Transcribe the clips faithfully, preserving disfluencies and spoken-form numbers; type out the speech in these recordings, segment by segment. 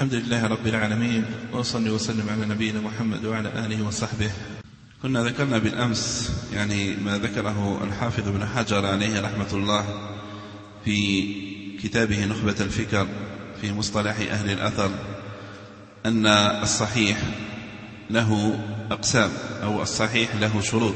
الحمد لله رب العالمين، وصلي وسلم على نبينا محمد وعلى آله وصحبه. كنا ذكرنا بالأمس يعني ما ذكره الحافظ ابن حجر عليه رحمة الله في كتابه نخبة الفكر في مصطلح أهل الأثر، أن الصحيح له أقسام، أو الصحيح له شروط،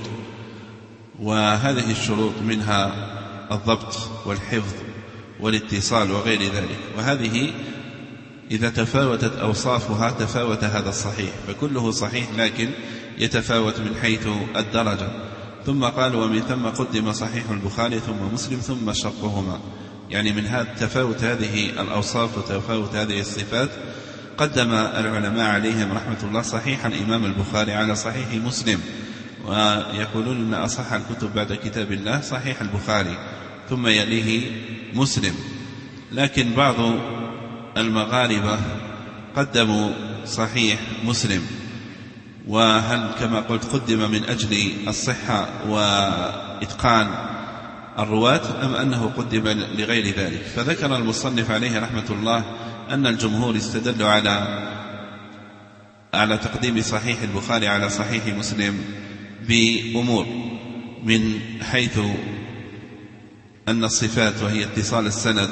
وهذه الشروط منها الضبط والحفظ والاتصال وغير ذلك، وهذه إذا تفاوتت أوصافها تفاوت هذا الصحيح، فكله صحيح لكن يتفاوت من حيث الدرجة. ثم قال ومن ثم قدم صحيح البخاري ثم مسلم ثم شرطهما، يعني من هذا تفاوت هذه الأوصاف وتفاوت هذه الصفات قدم العلماء عليهم رحمة الله صحيح الإمام البخاري على صحيح مسلم، ويقولون أن أصح الكتب بعد كتاب الله صحيح البخاري ثم يليه مسلم. لكن بعض المغاربة قدموا صحيح مسلم، وهل كما قلت قدم من أجل الصحة وإتقان الرواة أم أنه قدم لغير ذلك؟ فذكر المصنف عليه رحمة الله أن الجمهور استدلوا على على تقديم صحيح البخاري على صحيح مسلم بأمور، من حيث أن الصفات وهي اتصال السند،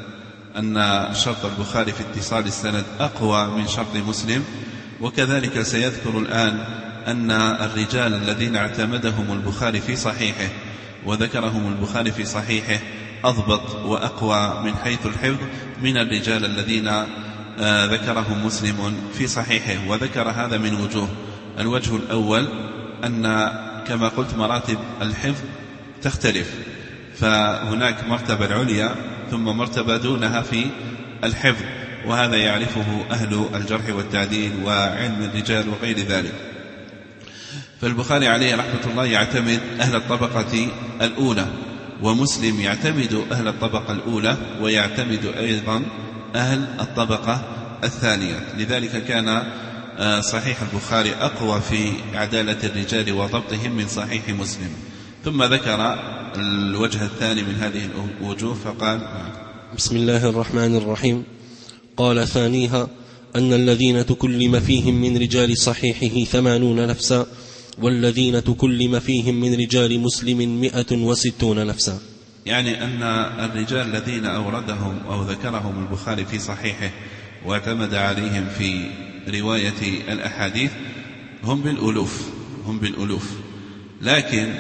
أن شرط البخاري في اتصال السند أقوى من شرط مسلم، وكذلك سيذكر الآن أن الرجال الذين اعتمدهم البخاري في صحيحه وذكرهم البخاري في صحيحه أضبط وأقوى من حيث الحفظ من الرجال الذين ذكرهم مسلم في صحيحه، وذكر هذا من وجوه. الوجه الأول أن كما قلت مراتب الحفظ تختلف، فهناك مرتبة العليا ثم مرتبة دونها في الحفظ، وهذا يعرفه أهل الجرح والتعديل وعلم الرجال وغير ذلك. فالبخاري عليه رحمة الله يعتمد أهل الطبقة الأولى، ومسلم يعتمد أهل الطبقة الأولى ويعتمد أيضا أهل الطبقة الثانية. لذلك كان صحيح البخاري أقوى في عدالة الرجال وضبطهم من صحيح مسلم. ثم ذكر الوجه الثاني من هذه الوجوه فقال: بسم الله الرحمن الرحيم. قال ثانيها أن الذين تكلم فيهم من رجال صحيحه ثمانون نفسا، والذين تكلم فيهم من رجال مسلم مئة وستون نفسا، يعني أن الرجال الذين أوردهم أو ذكرهم البخاري في صحيحه واعتمد عليهم في رواية الأحاديث هم بالألوف هم بالألوف لكن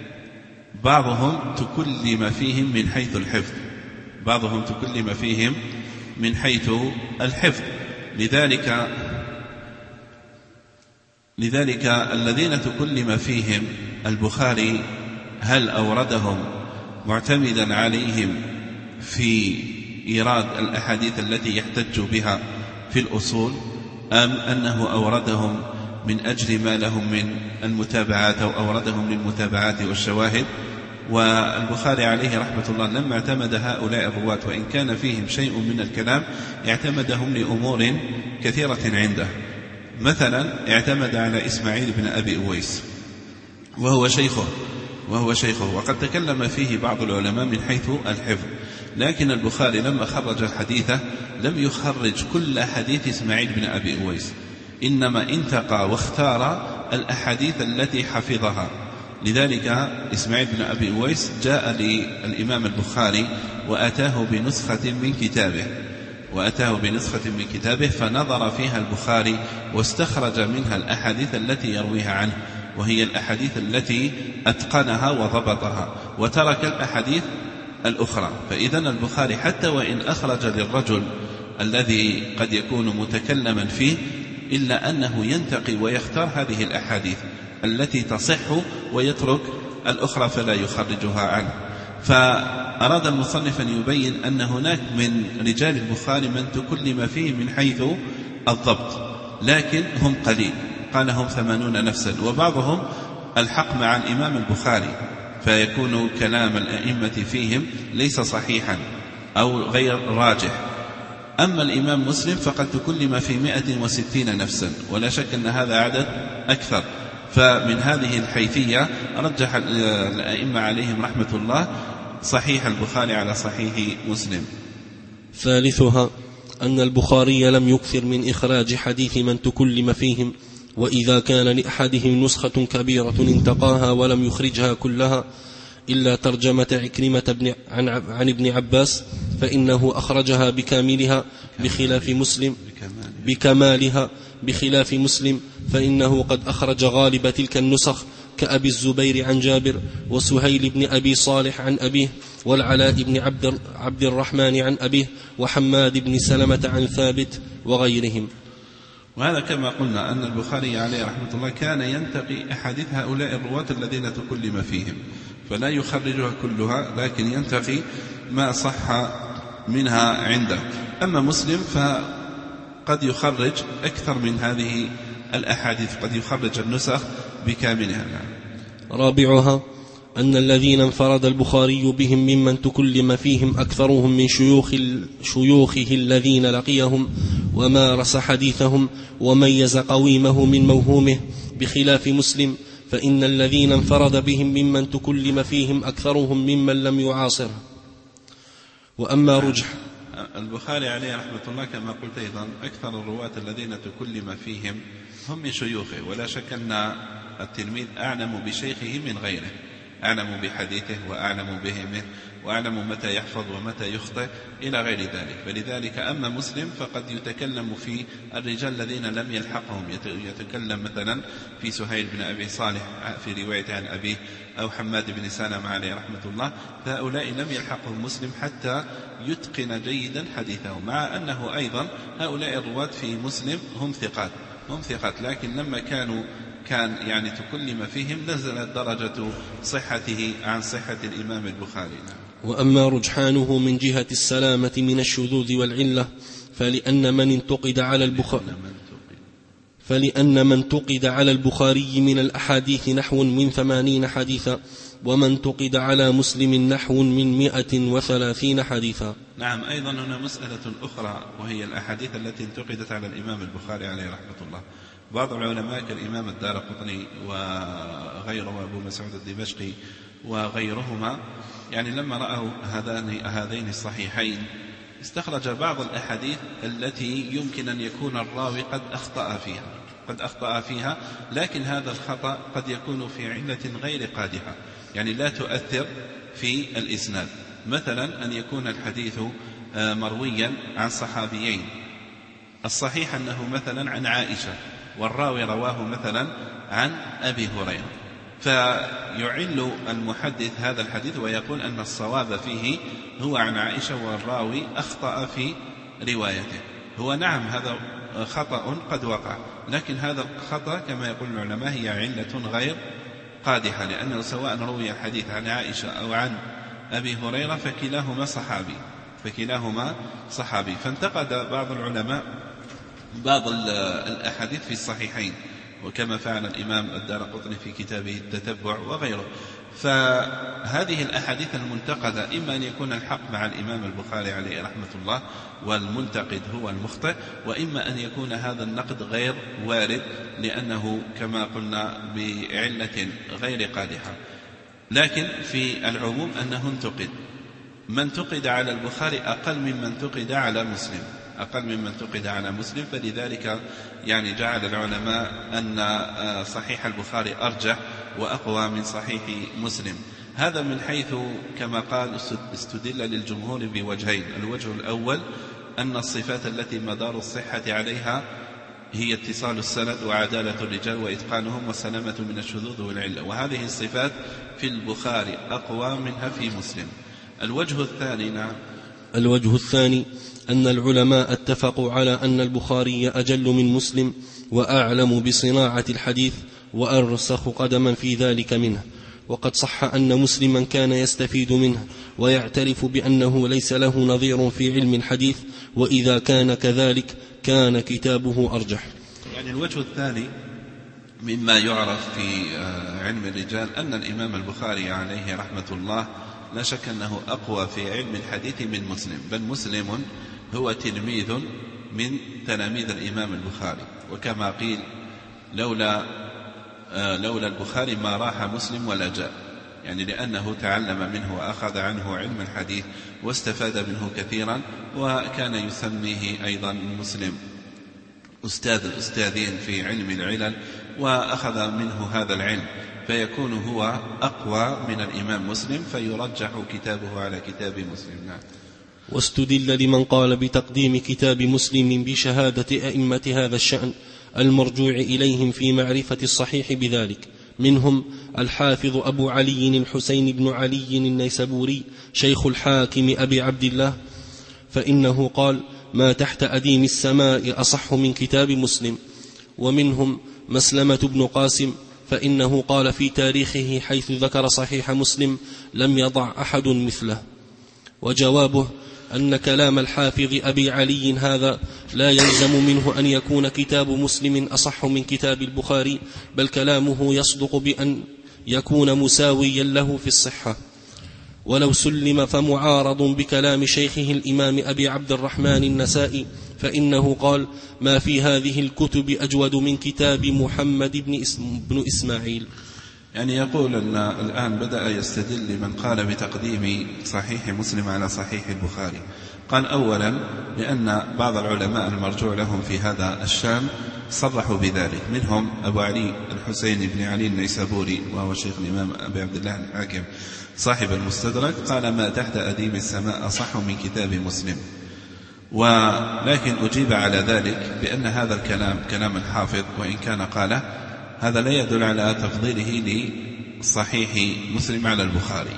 بعضهم تكلم فيهم من حيث الحفظ بعضهم تكلم فيهم من حيث الحفظ لذلك لذلك الذين تكلم فيهم البخاري هل أوردهم معتمدا عليهم في إيراد الأحاديث التي يحتج بها في الأصول، أم أنه أوردهم من أجل ما لهم من المتابعات أو أوردهم للمتابعات والشواهد؟ والبخاري عليه رحمة الله لما اعتمد هؤلاء الرواة وإن كان فيهم شيء من الكلام اعتمدهم لأمور كثيرة عنده. مثلا اعتمد على إسماعيل بن أبي أويس وهو شيخه وهو شيخه وقد تكلم فيه بعض العلماء من حيث الحفظ، لكن البخاري لما خرج الحديث لم يخرج كل حديث إسماعيل بن أبي أويس، إنما انتقى واختار الأحاديث التي حفظها. لذلك إسماعيل بن أبي أويس جاء للإمام البخاري وأتاه بنسخة من كتابه وأتاه بنسخة من كتابه فنظر فيها البخاري واستخرج منها الأحاديث التي يرويها عنه، وهي الأحاديث التي أتقنها وضبطها، وترك الأحاديث الأخرى. فإذا البخاري حتى وإن أخرج للرجل الذي قد يكون متكلما فيه إلا أنه ينتقي ويختار هذه الأحاديث التي تصح ويترك الأخرى فلا يخرجها عنه. فأراد المصنف أن يبين أن هناك من رجال البخاري من تكلم فيه من حيث الضبط، لكن هم قليل، قال هم ثمانون نفسا، وبعضهم الحق مع الإمام البخاري فيكون كلام الأئمة فيهم ليس صحيحا أو غير راجح. أما الإمام مسلم فقد تكلم في مئة وستين نفسا، ولا شك أن هذا عدد أكثر. فمن هذه الحيثية رجح الأئمة عليهم رحمة الله صحيح البخاري على صحيح مسلم. ثالثها أن البخاري لم يكثر من إخراج حديث من تكلم فيهم، وإذا كان لأحدهم نسخة كبيرة انتقاها ولم يخرجها كلها إلا ترجمة عكرمة بن عن, عن ابن عباس فإنه أخرجها بكاملها بخلاف مسلم بكمالها بخلاف مسلم فإنه قد أخرج غالب تلك النسخ كأبي الزبير عن جابر، وسهيل بن أبي صالح عن أبيه، والعلاء بن عبد, عبد الرحمن عن أبيه، وحماد بن سلمة عن ثابت وغيرهم. وهذا كما قلنا أن البخاري عليه رحمة الله كان ينتقي أحاديث هؤلاء الرواة الذين تكلم فيهم، فلا يخرجها كلها لكن ينتقي ما صح منها عنده. أما مسلم فقد يخرج أكثر من هذه الأحاديث، قد يخرج النسخ بكاملها. رابعها أن الذين انفرد البخاري بهم ممن تكلم فيهم أكثرهم من شيوخ شيوخه الذين لقيهم ومارس حديثهم وميز قويمه من موهومه، بخلاف مسلم فإن الذين انفرد بهم ممن تكلم فيهم أكثرهم ممن لم يعاصره. وأما رجح البخاري عليه رحمة الله كما قلت أيضا أكثر الرواة الذين تكلم فيهم هم من شيوخه، ولا شك أن التلميذ أعلم بشيخه من غيره، أعلم بحديثه وأعلم بهمه وأعلم متى يحفظ ومتى يخطئ إلى غير ذلك. فلذلك أما مسلم فقد يتكلم في الرجال الذين لم يلحقهم، يتكلم مثلا في سهيل بن أبي صالح في رواية عن أبيه أو حماد بن سلمة عليه رحمة الله، فهؤلاء لم يلحقهم مسلم حتى يتقن جيدا حديثه، مع أنه أيضا هؤلاء الرواة في مسلم هم ثقات هم ثقات لكن لما كانوا كان يعني تكلم فيهم نزلت درجة صحته عن صحة الإمام البخاري. وأما رجحانه من جهة السلامة من الشذوذ والعلة فلأن من انتقد على البخاري فلأن من انتقد على البخاري من الأحاديث نحو من ثمانين حديثا، ومن انتقد على مسلم نحو من مئة وثلاثين حديثا. نعم، أيضا هنا مسألة أخرى وهي الأحاديث التي انتقدت على الإمام البخاري عليه رحمة الله. بعض العلماء كالإمام الدارقطني وغيره وأبو مسعود الدمشقي وغيرهما يعني لما رأوا هذين الصحيحين استخرج بعض الأحاديث التي يمكن أن يكون الراوي قد أخطأ فيها قد أخطأ فيها لكن هذا الخطأ قد يكون في علة غير قادحة، يعني لا تؤثر في الإسناد. مثلا أن يكون الحديث مرويا عن صحابيين، الصحيح أنه مثلا عن عائشة والراوي رواه مثلا عن أبي هريرة، فيعل المحدث هذا الحديث ويقول أن الصواب فيه هو عن عائشة والراوي أخطأ في روايته. هو نعم هذا خطأ قد وقع، لكن هذا الخطأ كما يقول العلماء هي علة غير قادحة، لأنه سواء روي الحديث عن عائشة أو عن أبي هريرة فكلاهما صحابي فكلاهما صحابي فانتقد بعض العلماء بعض الأحاديث في الصحيحين، وكما فعل الإمام الدارقطني في كتابه التتبع وغيره. فهذه الأحاديث المنتقدة إما أن يكون الحق مع الإمام البخاري عليه رحمة الله والمنتقد هو المخطئ، وإما أن يكون هذا النقد غير وارد لأنه كما قلنا بعلة غير قادحة. لكن في العموم أنه انتقد، من انتقد على البخاري أقل ممن انتقد على مسلم أقل ممن انتقد على مسلم فلذلك يعني جعل العلماء أن صحيح البخاري أرجح وأقوى من صحيح مسلم. هذا من حيث كما قال استدل للجمهور بوجهين. الوجه الأول أن الصفات التي مدار الصحة عليها هي اتصال السند وعدالة الرجال وإتقانهم والسلامة من الشذوذ والعلة، وهذه الصفات في البخاري أقوى منها في مسلم. الوجه الثاني نعم الوجه الثاني أن العلماء اتفقوا على أن البخاري أجل من مسلم وأعلم بصناعة الحديث وأرسخ قدما في ذلك منه، وقد صح أن مسلما كان يستفيد منه ويعترف بأنه ليس له نظير في علم الحديث، وإذا كان كذلك كان كتابه أرجح. يعني الوجه الثاني مما يعرف في علم الرجال أن الإمام البخاري عليه رحمة الله لا شك أنه أقوى في علم الحديث من مسلم، بل مسلم هو تلميذ من تلاميذ الإمام البخاري، وكما قيل لولا لولا البخاري ما راح مسلم ولا جاء، يعني لأنه تعلم منه وأخذ عنه علم الحديث واستفاد منه كثيرا، وكان يسميه أيضا مسلم أستاذ الأستاذين في علم العلل، وأخذ منه هذا العلم، فيكون هو أقوى من الإمام مسلم، فيرجح كتابه على كتاب مسلم. نعم. واستدل لمن قال بتقديم كتاب مسلم بشهادة أئمة هذا الشأن المرجوع إليهم في معرفة الصحيح بذلك، منهم الحافظ أبو علي الحسين بن علي النيسابوري شيخ الحاكم أبي عبد الله، فإنه قال: ما تحت أديم السماء أصح من كتاب مسلم. ومنهم مسلمة بن قاسم، فإنه قال في تاريخه حيث ذكر صحيح مسلم: لم يضع أحد مثله. وجوابه أن كلام الحافظ أبي علي هذا لا يلزم منه أن يكون كتاب مسلم أصح من كتاب البخاري، بل كلامه يصدق بأن يكون مساويا له في الصحة. ولو سلم فمعارض بكلام شيخه الإمام أبي عبد الرحمن النسائي، فإنه قال: ما في هذه الكتب أجود من كتاب محمد بن, إسم بن إسماعيل. يعني يقول أن الآن بدأ يستدل من قال بتقديم صحيح مسلم على صحيح البخاري. قال: أولا لأن بعض العلماء المرجوع لهم في هذا الشأن صرحوا بذلك، منهم أبو علي الحسين بن علي النيسابوري وهو شيخ الإمام أبي عبد الله الحاكم صاحب المستدرك، قال: ما تحت أديم السماء أصح من كتاب مسلم. ولكن أجيب على ذلك بأن هذا الكلام كلام الحافظ، وإن كان قاله هذا لا يدل على تفضيله لصحيح مسلم على البخاري،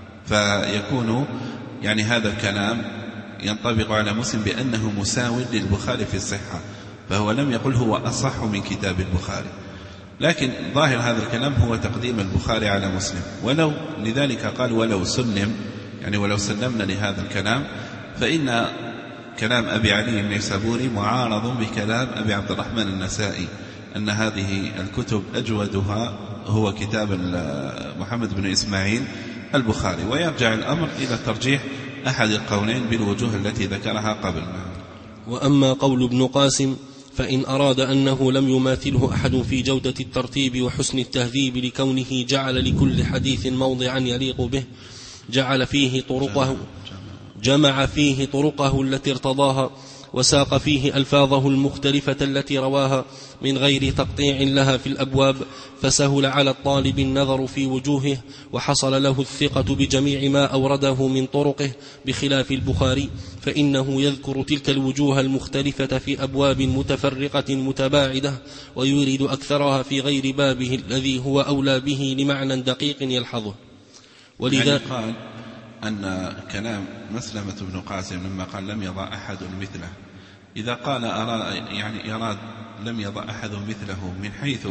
فيكون يعني هذا الكلام ينطبق على مسلم بأنه مساو للبخاري في الصحة، فهو لم يقل هو أصح من كتاب البخاري، لكن ظاهر هذا الكلام هو تقديم البخاري على مسلم. ولو لذلك قال: ولو سلم، يعني ولو سلمنا لهذا الكلام، فإن كلام أبي علي النيسابوري معارض بكلام أبي عبد الرحمن النسائي أن هذه الكتب أجودها هو كتاب محمد بن إسماعيل البخاري، ويرجع الأمر إلى ترجيح أحد القولين بالوجوه التي ذكرها قبل. وأما قول ابن قاسم فإن أراد أنه لم يماثله أحد في جودة الترتيب وحسن التهذيب لكونه جعل لكل حديث موضعا يليق به، جعل فيه طرقه جمع فيه طرقه التي ارتضاها، وساق فيه ألفاظه المختلفة التي رواها من غير تقطيع لها في الأبواب، فسهل على الطالب النظر في وجوهه، وحصل له الثقة بجميع ما أورده من طرقه، بخلاف البخاري فإنه يذكر تلك الوجوه المختلفة في أبواب متفرقة متباعدة، ويورد أكثرها في غير بابه الذي هو أولى به لمعنى دقيق يلحظه. ولذا يعني قال أن كلام مسلمة بن قاسم لما قال لم يضع أحد مثله، إذا قال أراد يعني يراد لم يضع أحد مثله من حيث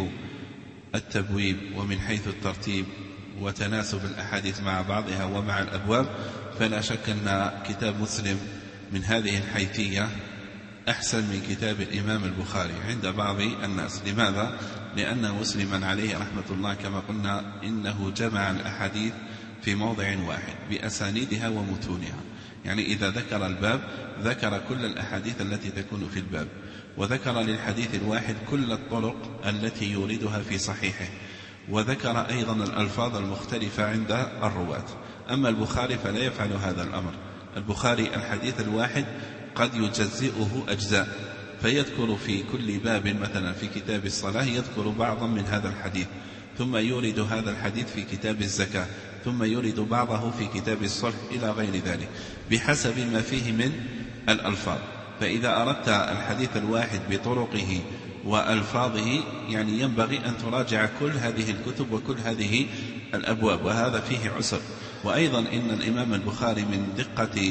التبويب ومن حيث الترتيب وتناسب الأحاديث مع بعضها ومع الأبواب، فلا شك أن كتاب مسلم من هذه الحيثية أحسن من كتاب الإمام البخاري عند بعض الناس. لماذا؟ لأن مسلما عليه رحمة الله كما قلنا إنه جمع الأحاديث في موضع واحد بأسانيدها ومتونها، يعني إذا ذكر الباب ذكر كل الأحاديث التي تكون في الباب، وذكر للحديث الواحد كل الطرق التي يوردها في صحيحه، وذكر أيضا الألفاظ المختلفة عند الرواة. أما البخاري فلا يفعل هذا الأمر، البخاري الحديث الواحد قد يجزئه أجزاء، فيذكر في كل باب مثلا في كتاب الصلاة يذكر بعضا من هذا الحديث، ثم يورد هذا الحديث في كتاب الزكاة، ثم يورد بعضه في كتاب الصلح إلى غير ذلك بحسب ما فيه من الألفاظ. فإذا أردت الحديث الواحد بطرقه وألفاظه يعني ينبغي أن تراجع كل هذه الكتب وكل هذه الأبواب، وهذا فيه عسر. وأيضا إن الإمام البخاري من دقة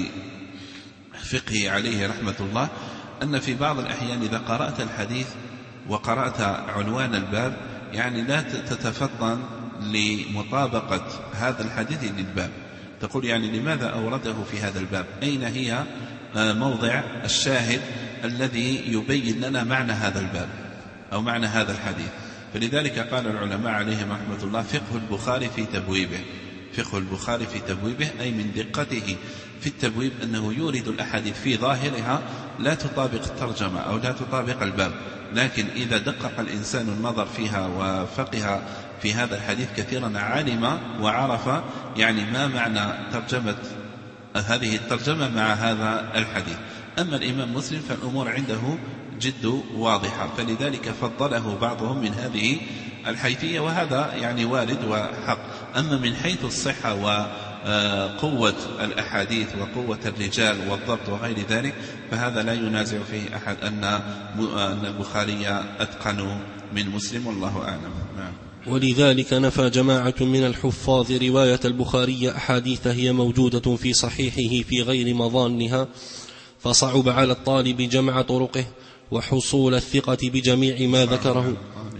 فقهه عليه رحمة الله أن في بعض الأحيان إذا قرأت الحديث وقرأت عنوان الباب يعني لا تتفطن لمطابقة هذا الحديث للباب، تقول يعني لماذا أورده في هذا الباب، أين هي موضع الشاهد الذي يبين لنا معنى هذا الباب أو معنى هذا الحديث. فلذلك قال العلماء عليهم رحمة الله فقه البخاري في تبويبه، فقه البخاري في تبويبه أي من دقته في التبويب أنه يورد الأحاديث في ظاهرها لا تطابق الترجمة أو لا تطابق الباب، لكن إذا دقق الإنسان النظر فيها وفقه في هذا الحديث كثيرا علم وعرف يعني ما معنى ترجمة هذه الترجمة مع هذا الحديث. أما الإمام مسلم فالأمور عنده جد واضحة، فلذلك فضله بعضهم من هذه الحيثية، وهذا يعني وارد وحق. أما من حيث الصحة وقوة الأحاديث وقوة الرجال والضبط وغير ذلك فهذا لا ينازع فيه أحد أن البخاري أتقن من مسلم، والله أعلم. نعم. ولذلك نفى جماعة من الحفاظ رواية البخاري أحاديث هي موجودة في صحيحه في غير مظانها، فصعب على الطالب جمع طرقه وحصول الثقة بجميع ما ذكره.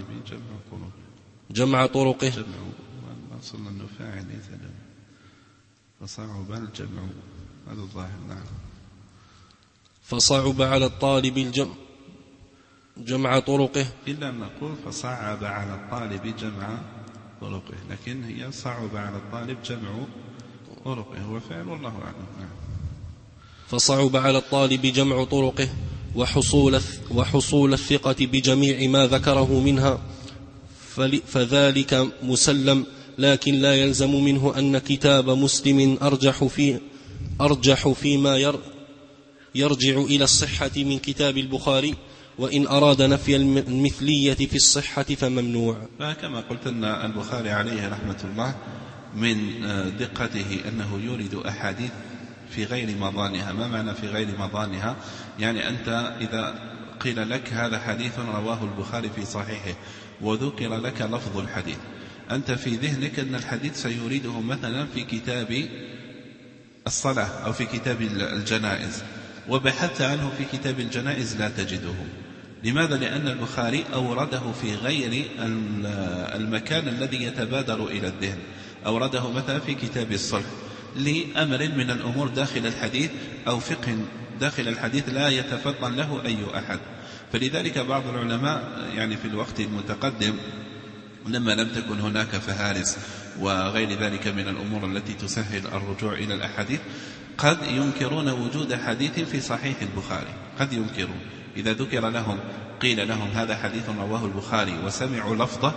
جمع طرقه فصعب الجمع، هذا الظاهر. نعم. فصعب على الطالب الجمع جمع طرقه، إلا أن نقول فصعب على الطالب جمع طرقه، لكن هي صعب على الطالب جمع طرقه هو فعل، والله أعلم. نعم. فصعب على الطالب جمع طرقه وحصول وحصول الثقة بجميع ما ذكره منها، فذلك مسلم، لكن لا يلزم منه أن كتاب مسلم أرجح في أرجح فيما يرجع إلى الصحة من كتاب البخاري، وإن أراد نفي المثلية في الصحة فممنوع. فكما قلت أن البخاري عليه رحمة الله من دقته أنه يورد أحاديث في غير مضانها. ما معنى في غير مضانها؟ يعني أنت إذا قيل لك هذا حديث رواه البخاري في صحيحه وذكر لك لفظ الحديث، أنت في ذهنك أن الحديث سيريده مثلا في كتاب الصلاة أو في كتاب الجنائز، وبحثت عنه في كتاب الجنائز لا تجده. لماذا؟ لأن البخاري أورده في غير المكان الذي يتبادر إلى الذهن، أورده مثلا في كتاب الصلح لأمر من الأمور داخل الحديث أو فقه داخل الحديث لا يتفطن له أي أحد. فلذلك بعض العلماء يعني في الوقت المتقدم لما لم تكن هناك فهارس وغير ذلك من الأمور التي تسهل الرجوع إلى الأحاديث قد ينكرون وجود حديث في صحيح البخاري، قد ينكرون إذا ذكر لهم قيل لهم هذا حديث رواه البخاري وسمعوا لفظه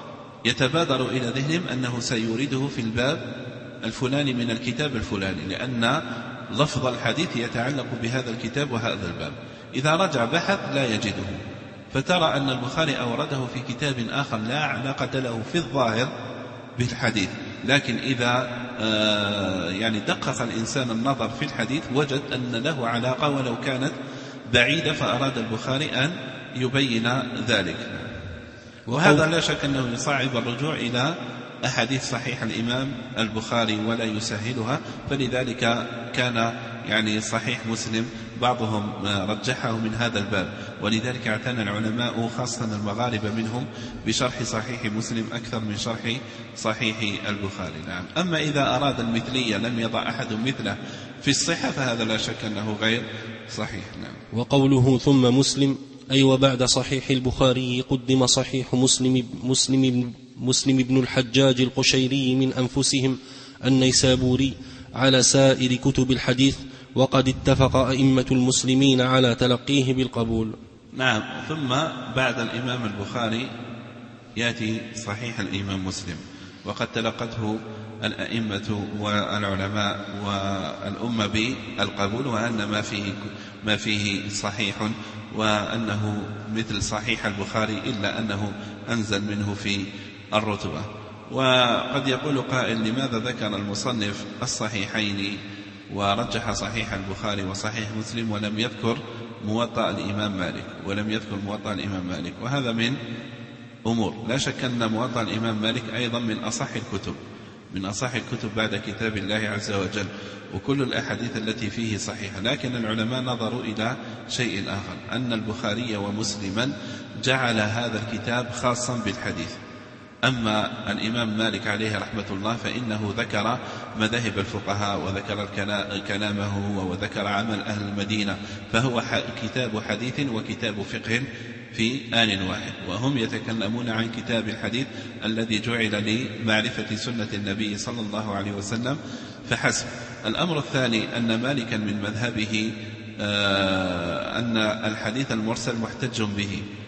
يتبادر إلى ذهنهم أنه سيورده في الباب الفلاني من الكتاب الفلاني، لأن لفظ الحديث يتعلق بهذا الكتاب وهذا الباب. إذا رجع بحث لا يجده، فترى أن البخاري أورده في كتاب آخر لا علاقة له في الظاهر بالحديث، لكن إذا يعني دقق الإنسان النظر في الحديث وجد أن له علاقة ولو كانت بعيدة، فأراد البخاري أن يبين ذلك. وهذا لا شك أنه يصعب الرجوع إلى أحاديث صحيح الإمام البخاري ولا يسهلها، فلذلك كان يعني صحيح مسلم بعضهم رجحه من هذا الباب، ولذلك اعتنى العلماء خاصة المغاربة منهم بشرح صحيح مسلم أكثر من شرح صحيح البخاري. نعم. أما إذا أراد المثلية لم يضع أحد مثله في الصحة فهذا لا شك أنه غير صحيح. نعم. وقوله ثم مسلم أي وبعد صحيح البخاري قدم صحيح مسلم مسلم مسلم بن الحجاج القشيري من أنفسهم النيسابوري على سائر كتب الحديث، وقد اتفق أئمة المسلمين على تلقيه بالقبول. نعم. ثم بعد الإمام البخاري يأتي صحيح الإمام مسلم، وقد تلقته الأئمة والعلماء والأمة بالقبول، وأن ما فيه, ما فيه صحيح، وأنه مثل صحيح البخاري إلا أنه أنزل منه في الرتبة. وقد يقول قائل لماذا ذكر المصنف الصحيحين ورجح صحيح البخاري وصحيح مسلم ولم يذكر موطأ الإمام مالك ولم يذكر موطأ الإمام مالك؟ وهذا من أمور لا شك أن موطأ الإمام مالك أيضا من أصح الكتب من أصح الكتب بعد كتاب الله عز وجل، وكل الأحاديث التي فيه صحيحة، لكن العلماء نظروا إلى شيء آخر، أن البخاري ومسلما جعل هذا الكتاب خاصا بالحديث. أما الإمام مالك عليه رحمة الله فإنه ذكر مذاهب الفقهاء وذكر كلامه وذكر عمل أهل المدينة، فهو كتاب حديث وكتاب فقه في آن واحد، وهم يتكلمون عن كتاب الحديث الذي جعل لمعرفة سنة النبي صلى الله عليه وسلم فحسب. الأمر الثاني أن مالكا من مذهبه أن الحديث المرسل محتج به،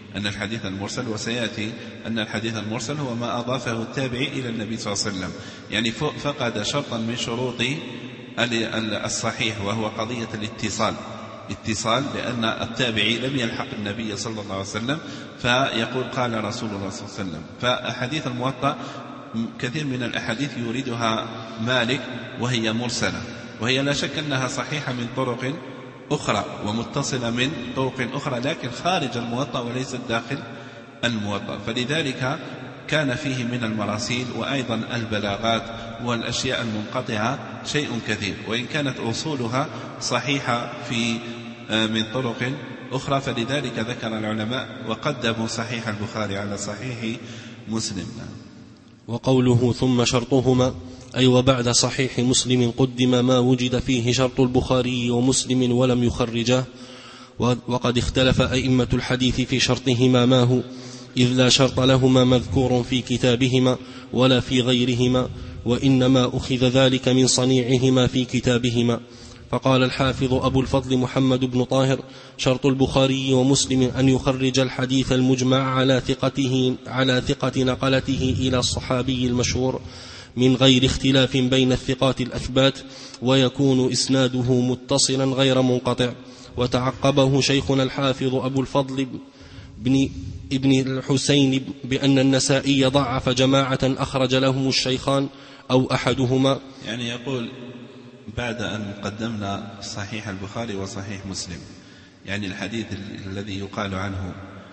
أن الحديث المرسل، وسيأتي أن الحديث المرسل هو ما أضافه التابعي إلى النبي صلى الله عليه وسلم، يعني فقد شرطا من شروط الصحيح وهو قضية الاتصال اتصال لأن التابعي لم يلحق النبي صلى الله عليه وسلم فيقول قال رسول الله صلى الله عليه وسلم. فأحاديث الموطأ كثير من الأحاديث يريدها مالك وهي مرسلة، وهي لا شك أنها صحيحة من طرق أخرى ومتصلة من طرق أخرى، لكن خارج الموطأ وليست داخل الموطأ، فلذلك كان فيه من المراسيل وأيضا البلاغات والأشياء المنقطعة شيء كثير، وإن كانت أصولها صحيحة في من طرق أخرى، فلذلك ذكر العلماء وقدموا صحيح البخاري على صحيح مسلم. وقوله ثم شرطهما أي وبعد صحيح مسلم قدم ما وجد فيه شرط البخاري ومسلم ولم يخرجاه، وقد اختلف أئمة الحديث في شرطهما ما هو، إذ لا شرط لهما مذكور في كتابهما ولا في غيرهما، وإنما أخذ ذلك من صنيعهما في كتابهما. فقال الحافظ أبو الفضل محمد بن طاهر: شرط البخاري ومسلم أن يخرج الحديث المجمع على ثقته على ثقة نقلته إلى الصحابي المشهور من غير اختلاف بين الثقات الأثبات، ويكون إسناده متصلا غير منقطع. وتعقبه شيخنا الحافظ أبو الفضل بن ابن الحسين بأن النسائي ضعف جماعة أخرج لهم الشيخان أو أحدهما. يعني يقول بعد أن قدمنا صحيح البخاري وصحيح مسلم، يعني الحديث الذي يقال عنه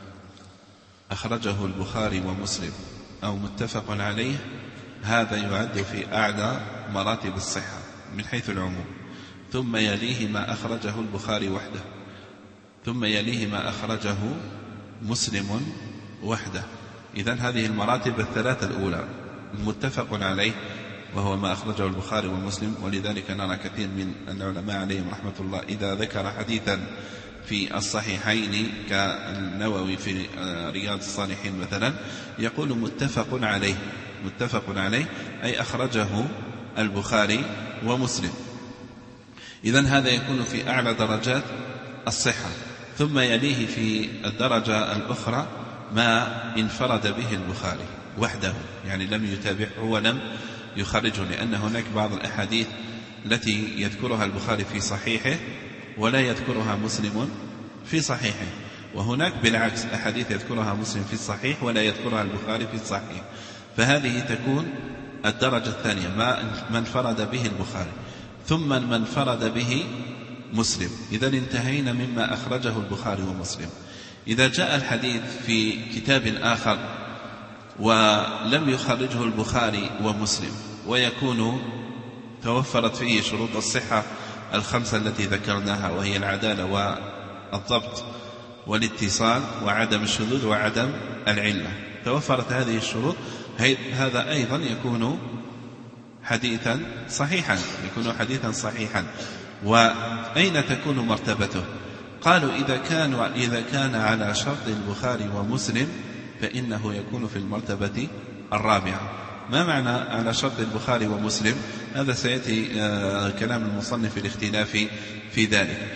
أخرجه البخاري ومسلم أو متفق عليه، هذا يعد في أعلى مراتب الصحة من حيث العموم، ثم يليه ما أخرجه البخاري وحده، ثم يليه ما أخرجه مسلم وحده. إذن هذه المراتب الثلاثة الأولى المتفق عليه وهو ما أخرجه البخاري ومسلم. ولذلك نرى كثير من العلماء عليهم رحمة الله إذا ذكر حديثا في الصحيحين كالنووي في رياض الصالحين مثلا يقول متفق عليه، متفق عليه أي أخرجه البخاري ومسلم. إذن هذا يكون في أعلى درجات الصحة. ثم يليه في الدرجة الأخرى ما انفرد به البخاري وحده، يعني لم يتابعه ولم يخرجه، لأن هناك بعض الأحاديث التي يذكرها البخاري في صحيحه ولا يذكرها مسلم في صحيحه، وهناك بالعكس أحاديث يذكرها مسلم في الصحيح ولا يذكرها البخاري في الصحيح، فهذه تكون الدرجة الثانية ما انفرد به البخاري ثم من انفرد به مسلم. إذا انتهينا مما أخرجه البخاري ومسلم. إذا جاء الحديث في كتاب آخر ولم يخرجه البخاري ومسلم ويكون توفرت فيه شروط الصحة الخمسة التي ذكرناها، وهي العدالة والضبط والاتصال وعدم الشذوذ وعدم العلة، توفرت هذه الشروط، هذا أيضا يكون حديثا صحيحا، يكون حديثا صحيحا. وأين تكون مرتبته؟ قالوا إذا كان, إذا كان على شرط البخاري ومسلم فإنه يكون في المرتبة الرابعة. ما معنى على شرط البخاري ومسلم؟ هذا سيأتي كلام المصنف في الاختلاف في ذلك.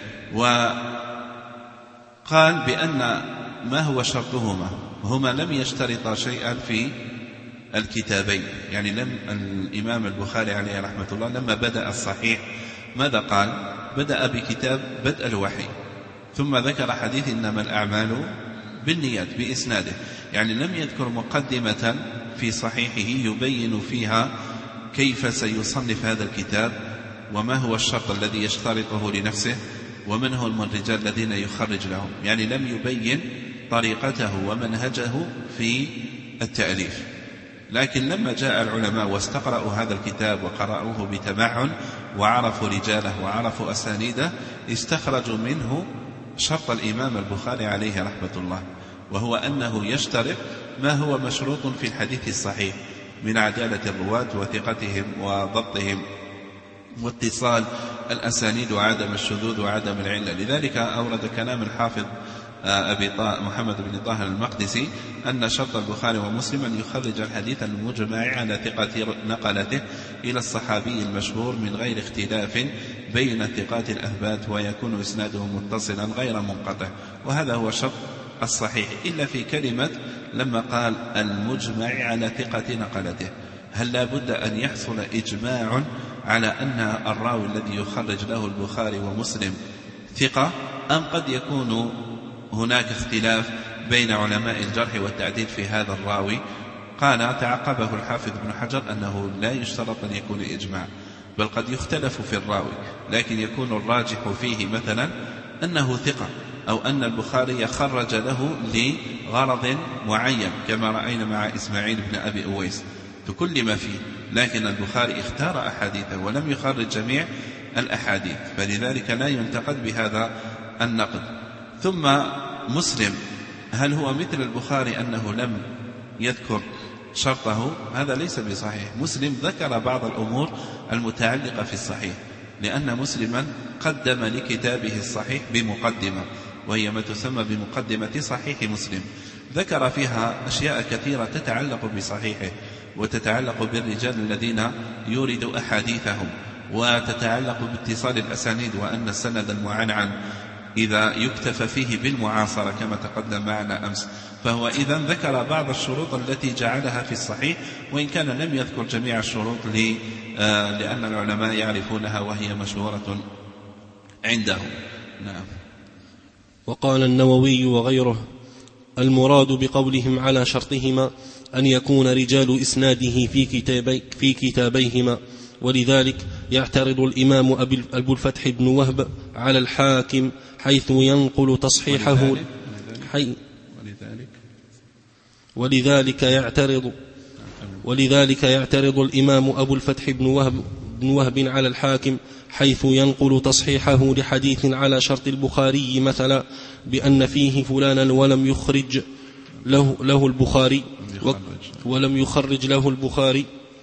وقال بأن ما هو شرطهما؟ هما لم يشترطا شيئا في الكتابين، يعني لم الإمام البخاري عليه رحمة الله لما بدأ الصحيح ماذا قال؟ بدأ بكتاب بدء الوحي، ثم ذكر حديث إنما الأعمال بالنيات بإسناده، يعني لم يذكر مقدمة في صحيحه يبين فيها كيف سيصنف هذا الكتاب وما هو الشرط الذي يشترطه لنفسه ومن هو الرجال الذين يخرج لهم، يعني لم يبين طريقته ومنهجه في التأليف. لكن لما جاء العلماء واستقرأوا هذا الكتاب وقرأوه بتمعن وعرفوا رجاله وعرفوا أسانيده استخرجوا منه شرط الإمام البخاري عليه رحمة الله، وهو أنه يشترط ما هو مشروط في الحديث الصحيح من عدالة الرواة وثقتهم وضبطهم واتصال الأسانيد وعدم الشذوذ وعدم العلة. لذلك أورد كلام الحافظ أبي محمد بن طاهر المقدسي أن شرط البخاري ومسلم أن يخرج الحديث المجمع على ثقة نقلته إلى الصحابي المشهور من غير اختلاف بين الثقات الأثبات، ويكون إسناده متصلا غير منقطع. وهذا هو شرط الصحيح إلا في كلمة لما قال المجمع على ثقة نقلته. هل لا بد أن يحصل إجماع على أن الراوي الذي يخرج له البخاري ومسلم ثقة، أم قد يكون هناك اختلاف بين علماء الجرح والتعديل في هذا الراوي؟ قال تعقبه الحافظ ابن حجر أنه لا يشترط أن يكون إجماع، بل قد يختلف في الراوي، لكن يكون الراجح فيه مثلا أنه ثقة، أو أن البخاري خرج له لغرض معين كما رأينا مع إسماعيل بن أبي أويس تكلم فيه، لكن البخاري اختار أحاديثه ولم يخرج جميع الأحاديث، فلذلك لا ينتقد بهذا النقد. ثم مسلم، هل هو مثل البخاري أنه لم يذكر شرطه؟ هذا ليس بصحيح. مسلم ذكر بعض الأمور المتعلقة في الصحيح، لأن مسلما قدم لكتابه الصحيح بمقدمة، وهي ما تسمى بمقدمة صحيح مسلم، ذكر فيها أشياء كثيرة تتعلق بصحيحه، وتتعلق بالرجال الذين يورد أحاديثهم، وتتعلق باتصال الأسانيد، وأن السند المعنعن إذا يكتفى فيه بالمعاصرة كما تقدم معنا أمس. فهو إذن ذكر بعض الشروط التي جعلها في الصحيح، وإن كان لم يذكر جميع الشروط لأن العلماء يعرفونها وهي مشهورة عندهم. نعم. وقال النووي وغيره: المراد بقولهم على شرطهما أن يكون رجال إسناده في, كتابي في كتابيهما، ولذلك يعترض الإمام أبو الفتح بن وهب على الحاكم حيث ينقل تصحيحه ولذلك, حي ولذلك, ولذلك يعترض ولذلك يعترض الإمام أبو الفتح بن وهب, بن وهب على الحاكم حيث ينقل تصحيحه لحديث على شرط البخاري مثلا بأن فيه فلانا ولم يخرج له, له البخاري ولم يخرج له البخاري.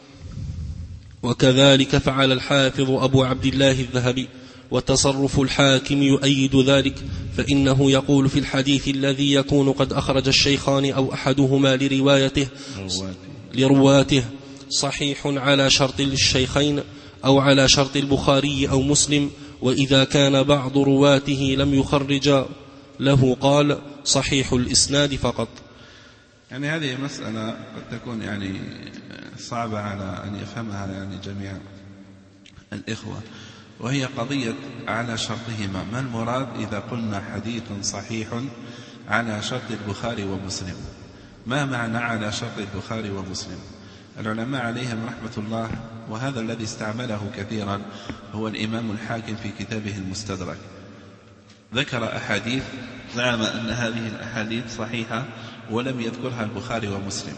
وكذلك فعل الحافظ أبو عبد الله الذهبي، وتصرف الحاكم يؤيد ذلك، فإنه يقول في الحديث الذي يكون قد أخرج الشيخان أو أحدهما لروايته لرواته صحيح على شرط الشيخين أو على شرط البخاري أو مسلم، وإذا كان بعض رواته لم يخرج له قال صحيح الإسناد فقط. يعني هذه مسألة قد تكون يعني صعبة على أن يفهمها يعني جميع الإخوة، وهي قضية على شرطهما. ما المراد إذا قلنا حديث صحيح على شرط البخاري ومسلم؟ ما معنى على شرط البخاري ومسلم؟ العلماء عليهم رحمة الله، وهذا الذي استعمله كثيرا هو الإمام الحاكم في كتابه المستدرك، ذكر أحاديث زعم أن هذه الأحاديث صحيحة ولم يذكرها البخاري ومسلم،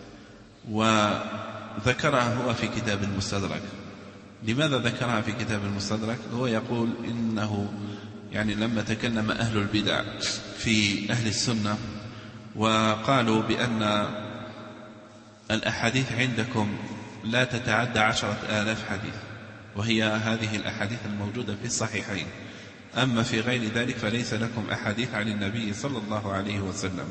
وذكرها هو في كتاب المستدرك. لماذا ذكرها في كتاب المستدرك؟ هو يقول إنه يعني لما تكلم أهل البدع في أهل السنة وقالوا بأن الأحاديث عندكم لا تتعدى عشرة آلاف حديث، وهي هذه الأحاديث الموجودة في الصحيحين، أما في غير ذلك فليس لكم أحاديث عن النبي صلى الله عليه وسلم.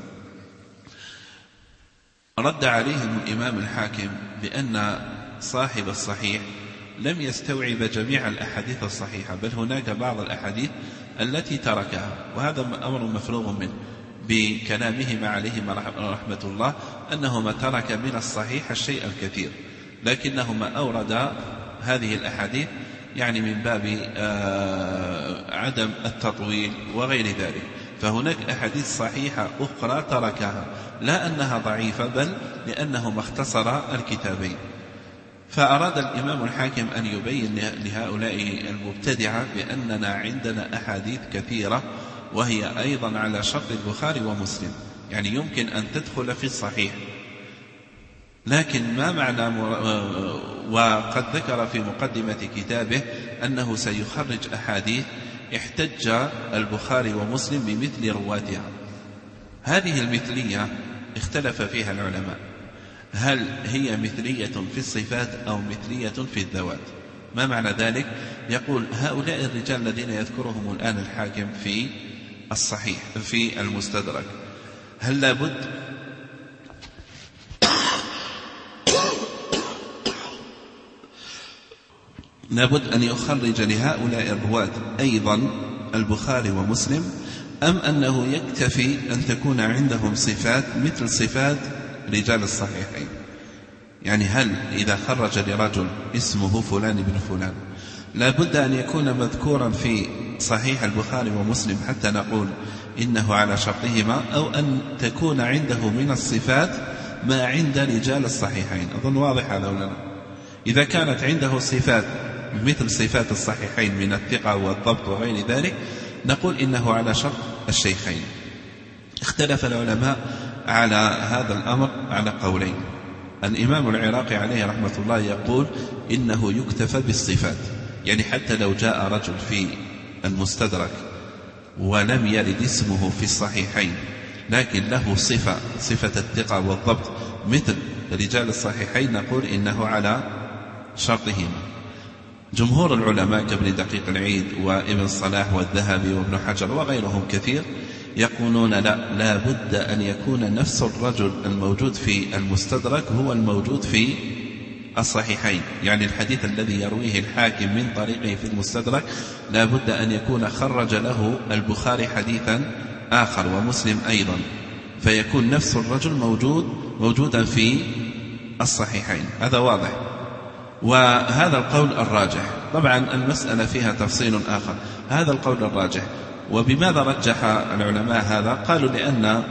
رد عليهم الإمام الحاكم بأن صاحب الصحيح لم يستوعب جميع الأحاديث الصحيحة، بل هناك بعض الأحاديث التي تركها، وهذا أمر مفروغ منه بكلامهما عليهما رحمة الله، أنهما ترك من الصحيح الشيء الكثير، لكنهما أوردا هذه الأحاديث يعني من باب عدم التطويل وغير ذلك. فهناك أحاديث صحيحة أخرى تركها، لا أنها ضعيفة، بل لأنهما اختصر الكتابين. فأراد الإمام الحاكم أن يبين لهؤلاء المبتدعة بأننا عندنا أحاديث كثيرة وهي أيضا على شرط البخاري ومسلم، يعني يمكن أن تدخل في الصحيح، لكن ما معنى مر... وقد ذكر في مقدمة كتابه أنه سيخرج أحاديث احتج البخاري ومسلم بمثل رواتها. هذه المثلية اختلف فيها العلماء، هل هي مثلية في الصفات أو مثلية في الذوات؟ ما معنى ذلك؟ يقول هؤلاء الرجال الذين يذكرهم الآن الحاكم في الصحيح في المستدرك، هل لابد لابد أن يخرج لهؤلاء الرواة أيضا البخاري ومسلم، أم أنه يكتفي أن تكون عندهم صفات مثل صفات رجال الصحيحين؟ يعني هل إذا خرج لرجل اسمه فلان بن فلان لا بد أن يكون مذكورا في صحيح البخاري ومسلم حتى نقول إنه على شرطهما، أو أن تكون عنده من الصفات ما عند رجال الصحيحين؟ أظن واضح هذا ولا لا؟ إذا كانت عنده صفات مثل صفات الصحيحين من الثقة والضبط وغير ذلك نقول إنه على شرط الشيخين. اختلف العلماء على هذا الأمر على قولين. الإمام العراقي عليه رحمة الله يقول إنه يكتفى بالصفات، يعني حتى لو جاء رجل في المستدرك ولم يرد اسمه في الصحيحين لكن له صفة صفة الثقة والضبط مثل رجال الصحيحين نقول إنه على شرطهما. جمهور العلماء كابن دقيق العيد وابن صلاح والذهبي وابن حجر وغيرهم كثير يقولون لا لا بد أن يكون نفس الرجل الموجود في المستدرك هو الموجود في الصحيحين، يعني الحديث الذي يرويه الحاكم من طريقه في المستدرك لا بد أن يكون خرج له البخاري حديثا آخر ومسلم أيضا، فيكون نفس الرجل موجود موجودا في الصحيحين. هذا واضح، وهذا القول الراجح. طبعا المسألة فيها تفصيل آخر، هذا القول الراجح. وبماذا رجح العلماء هذا؟ قالوا لأن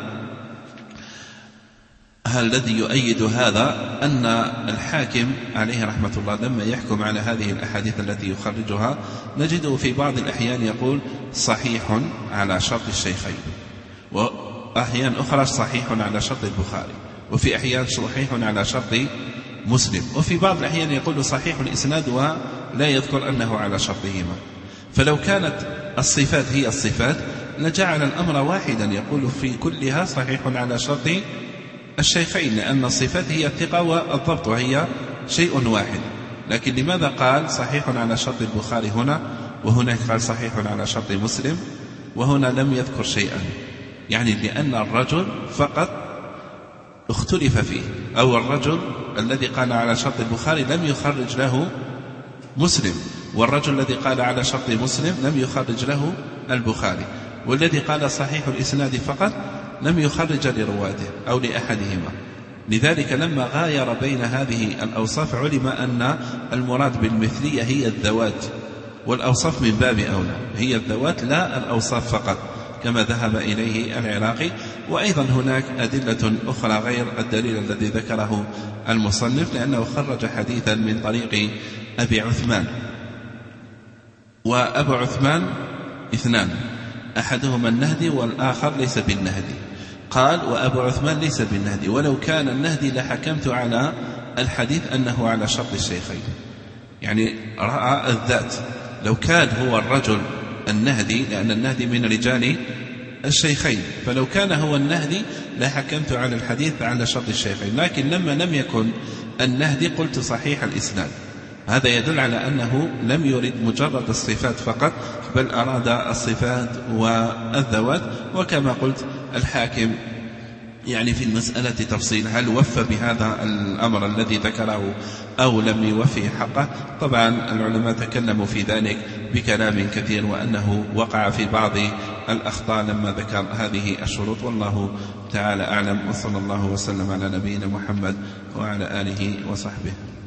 الذي يؤيد هذا أن الحاكم عليه رحمة الله لما يحكم على هذه الأحاديث التي يخرجها نجده في بعض الأحيان يقول صحيح على شرط الشيخين، وأحيان أخرى صحيح على شرط البخاري، وفي أحيان صحيح على شرط مسلم، وفي بعض الأحيان يقول صحيح الإسناد ولا يذكر أنه على شرطهما. فلو كانت الصفات هي الصفات لجعل الأمر واحدا يقول في كلها صحيح على شرط الشيخين، لأن الصفات هي الثقة والضبط وهي شيء واحد. لكن لماذا قال صحيح على شرط البخاري هنا وهناك قال صحيح على شرط مسلم وهنا لم يذكر شيئا؟ يعني لأن الرجل فقط اختلف فيه، أو الرجل الذي قال على شرط البخاري لم يخرج له مسلم، والرجل الذي قال على شرط مسلم لم يخرج له البخاري، والذي قال صحيح الإسناد فقط لم يخرج لرواته أو لأحدهما. لذلك لما غاير بين هذه الأوصاف علم أن المراد بالمثلية هي الذوات، والأوصاف من باب أولى هي الذوات لا الأوصاف فقط كما ذهب إليه العراقي. وأيضا هناك أدلة أخرى غير الدليل الذي ذكره المصنف، لأنه خرج حديثا من طريق أبي عثمان، وأبو عثمان اثنان أحدهما النهدي والآخر ليس بالنهدي. قال وأبو عثمان ليس بالنهدي، ولو كان النهدي لحكمت على الحديث أنه على شرط الشيخين، يعني رأى الذات. لو كان هو الرجل النهدي، لأن النهدي من رجال الشيخين، فلو كان هو النهدي لحكمت على الحديث على شرط الشيخين، لكن لما لم يكن النهدي قلت صحيح الإسناد. هذا يدل على أنه لم يرد مجرد الصفات فقط، بل أراد الصفات والذوات. وكما قلت الحاكم يعني في المسألة تفصيل، هل وفى بهذا الأمر الذي ذكره أو لم يوفي حقه؟ طبعا العلماء تكلموا في ذلك بكلام كثير، وأنه وقع في بعض الأخطاء لما ذكر هذه الشروط، والله تعالى أعلم. وصلى الله وسلم على نبينا محمد وعلى آله وصحبه.